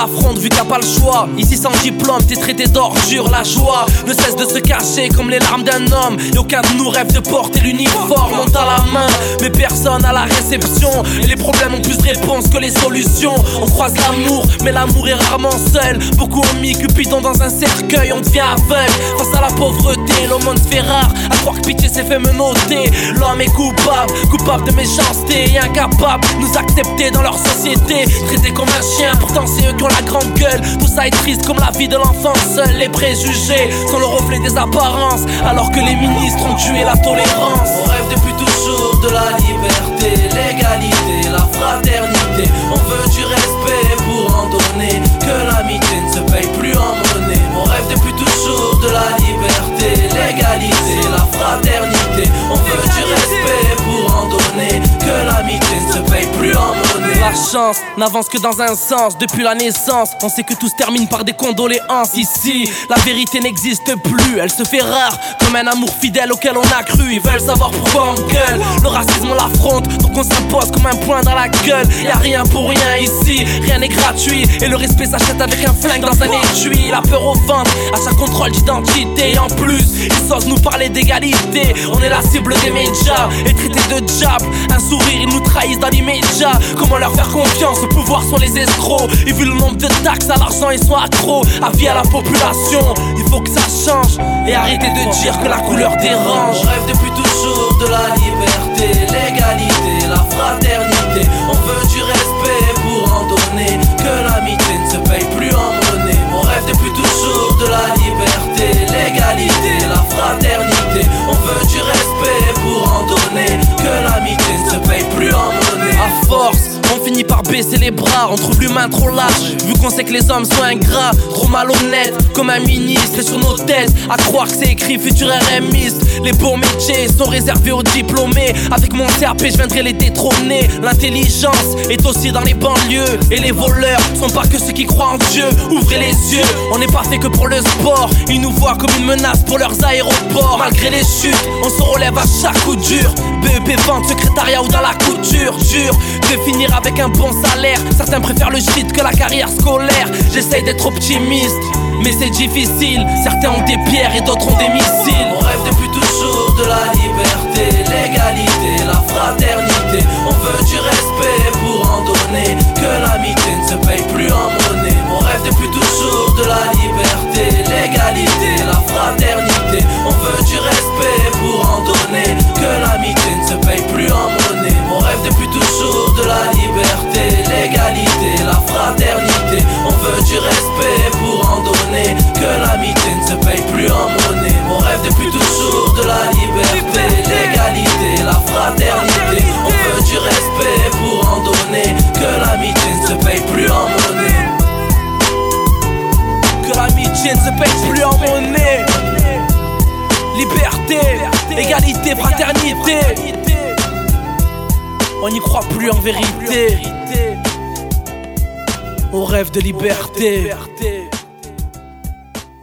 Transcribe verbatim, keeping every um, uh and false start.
l'affronte vu qu'il n'y a pas le choix. Ici sans diplôme, t'es traité d'ordure. La joie ne cesse de se cacher comme les larmes d'un homme. Et aucun de nous rêve de porter l'uniforme. On t'a la main, mais personne à la réception. Et les problèmes ont plus de réponses que les solutions. On croise l'amour, mais l'amour est rarement seul. Beaucoup ont mis Cupidon dans un cercueil, on devient aveugle face à la pauvreté. L'aumône se fait rare, à croire que pitié s'est fait menotter. L'homme est coupable, coupable de méchanceté et incapable de nous accepter dans leur société. Traités comme un chien, pourtant c'est eux qui ont la grande gueule. Tout ça est triste comme la vie de l'enfant seul. Les préjugés sont le reflet des apparences, alors que les ministres ont tué la tolérance. On rêve depuis toujours de la liberté, l'égalité, la fraternité. On veut du respect pour en donner, que l'amitié ne se paye plus en monnaie. On rêve depuis toujours de la liberté, l'égalité, la fraternité. On veut du respect pour en donner, que l'amitié ne se paye plus en monnaie. La chance n'avance que dans un sens. Depuis la naissance, on sait que tout se termine par des condoléances. Ici, la vérité n'existe plus, elle se fait rare, comme un amour fidèle auquel on a cru. Ils veulent savoir pourquoi on gueule. Le racisme on l'affronte, donc on s'impose comme un poing dans la gueule. Y'a rien pour rien ici, rien n'est gratuit. Et le respect s'achète avec un flingue dans un étui. La peur au ventre, à chaque contrôle d'identité. Et en plus, ils osent nous parler d'égalité. On est la cible des médias et traités de diable. Un sourire, ils nous trahissent dans l'immédiat. Comment leur faire confiance, le pouvoir sont les escrocs. Et vu le nombre de taxes à l'argent, ils sont accros. Avis à la population, il faut que ça change. Et arrêtez de dire que la couleur dérange. On rêve depuis toujours de la liberté, l'égalité, la fraternité. On veut du respect pour en donner, que l'amitié ne se paye plus en monnaie. On rêve depuis toujours de la liberté, l'égalité, la fraternité. On veut du respect pour en donner, que l'amitié ne se paye plus en monnaie. À force, on finit par baisser les bras, on trouve l'humain trop lâche. Vu qu'on sait que les hommes sont ingrats, trop malhonnêtes, comme un ministre est sur nos têtes. À croire que c'est écrit futur RMiste. Les beaux métiers sont réservés aux diplômés. Avec mon C A P je viendrai les détrôner. L'intelligence est aussi dans les banlieues. Et les voleurs sont pas que ceux qui croient en Dieu. Ouvrez les yeux, on n'est pas fait que pour le sport. Ils nous voient comme une menace pour leurs aéroports. Malgré les chutes, on se relève à chaque coup dur. B E P vente, secrétariat ou dans la couture. Dur de finir avec un bon salaire. Certains préfèrent le shit que la carrière scolaire. J'essaye d'être optimiste, mais c'est difficile. Certains ont des pierres et d'autres ont des missiles. On rêve depuis toujours de la liberté, l'égalité, la fraternité. On veut du respect pour en donner, que l'amitié ne se paye plus en monnaie. On rêve depuis toujours de la liberté, l'égalité, la fraternité. On veut du respect pour en donner, que l'amitié ne se paye plus en monnaie. On rêve depuis toujours de la liberté, l'égalité, la fraternité. On veut du respect pour en donner, que l'amitié ne se paye plus en monnaie. On rêve depuis toujours de la liberté, l'égalité, la fraternité. On veut du respect pour en donner, que l'amitié ne se paye plus en monnaie. Que l'amitié ne se paye plus en monnaie. Liberté, égalité, fraternité. On n'y croit plus en vérité. On rêve de liberté.